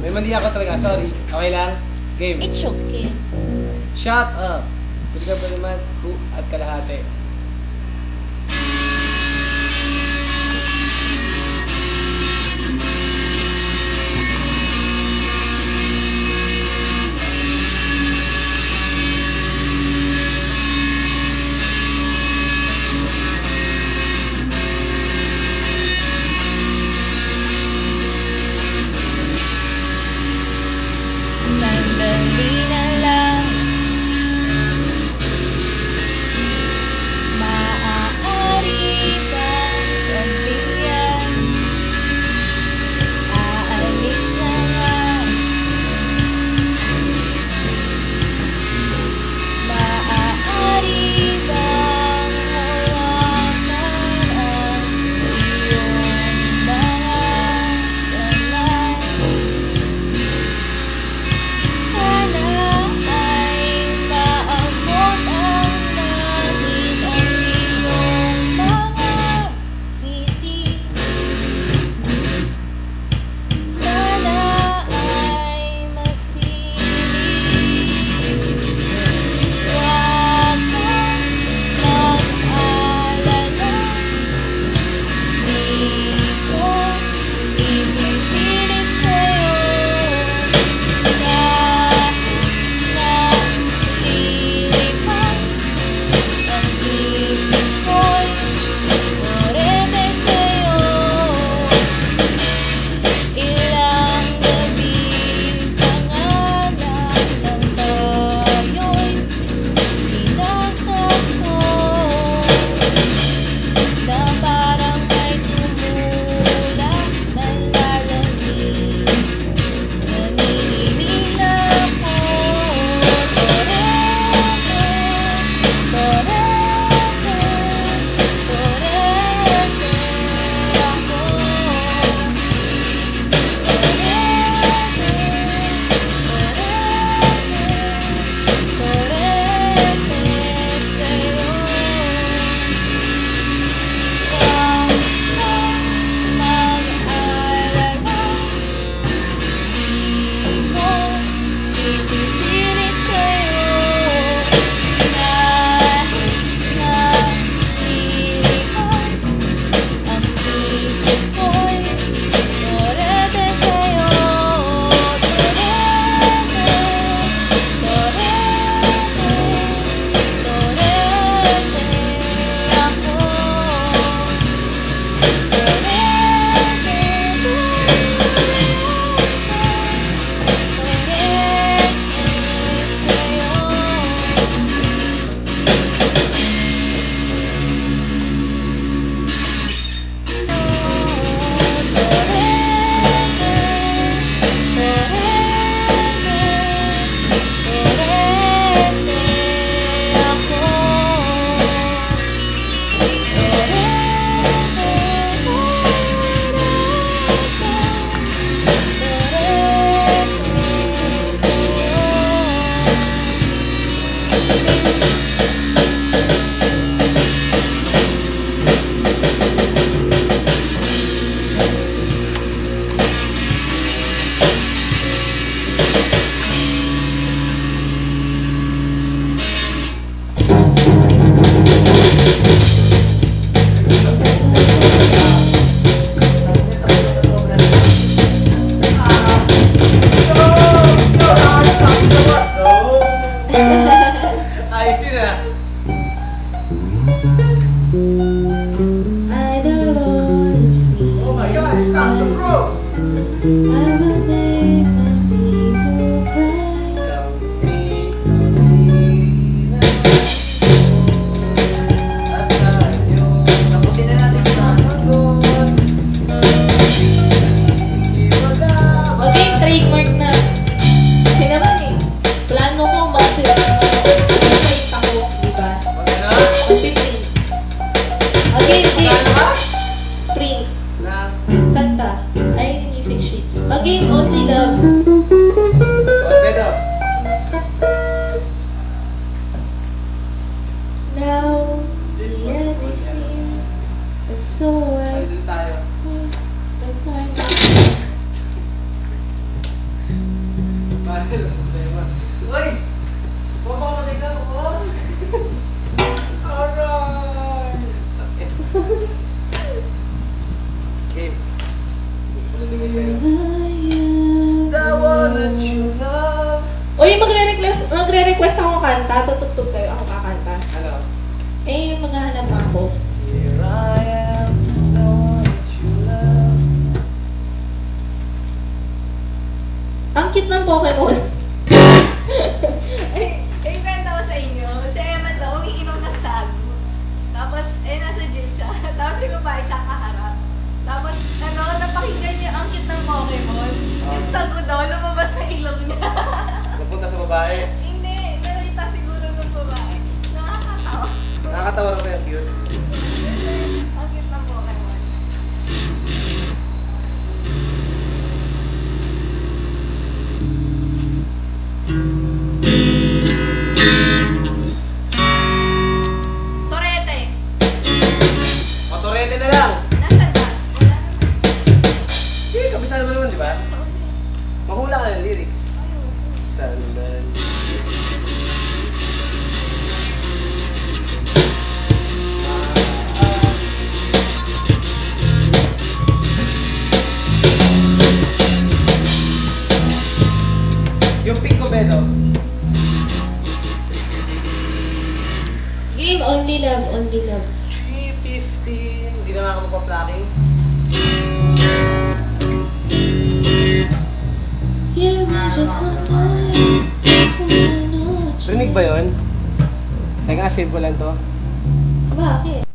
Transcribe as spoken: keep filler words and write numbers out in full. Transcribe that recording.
May mali ako talaga, sorry. Okay lang? Game. It's okay. Shut up! Kuliga pa naman, two at kalahati. Sandali na lang, maaari bang pagbigyan? Aalis na nga, maaari bang hawakan ang iyong mga kamay? Sana ay maabot ang langit ang iyong mga ngiti. Sana ay masilip. Huwag kang mag-alala, di ko ipipilit sa'yo. Kahit na lilipan ang isip ko'y orete sa'yo. Ilang gabi pa nga lang nang tayo'y tinatakbo, na parang may tumulak na lalamig. Naninila ko, torete, torete, torete ako. Ayos yun ah! I don't wanna see. Oh my God, it sounds so gross! I will make my people cry. Kami, kami na asan yun? Tapusin na natin sa magot. Hindi mo dapat. Okay, trademark na. Kasi naman eh, plano ko mag-trade ako, diba? Magana? Mag-print. Okay, okay. Magana ba? Print. Na? Kanta. Ay, music sheets. Okay, only love. What beto? Now, the end is here. And so I Ay, dun tayo. wish that I problema. Uy! Mamamatay ka ako! Alright! Game. Wala din kayo sa'yo. The one that you love. Uy, magre-request, magre-request ako kanta. Tutugtog kayo. Ako kakanta. Ano? Eh, maghahanap ako. Here I am, the one that you love. Ang cute ng Pokemon. Ay, ay, kwenta ko sa inyo. Si Emma daw, umiinom ng sagu. Tapos, eh, nasa gym siya. Tapos, may babae siya kaharap. Tapos, ano, napakinggan niya ang cute ng Pokemon. Oh. Yung sagu daw, lumabas sa ilong niya. Napunta sa babae. Hindi, nakita siguro ng babae. Nakakatawa. Nakakatawa rin ba yung cute? Ang cute ng Pokemon. Torete. Motorete na lang! Nasaan ba? Wala naman. Sige, kabisa naman naman, di ba? Saan ba? Mahula ka ng lyrics. Ayun. Sandal. Yung pink ko, Beto. Game, only love, only love. three fifteen. Hindi na nga ako magpa-plucking. Give me just one night. Rinig ba yun? Teka, save ko lang to. Bakit?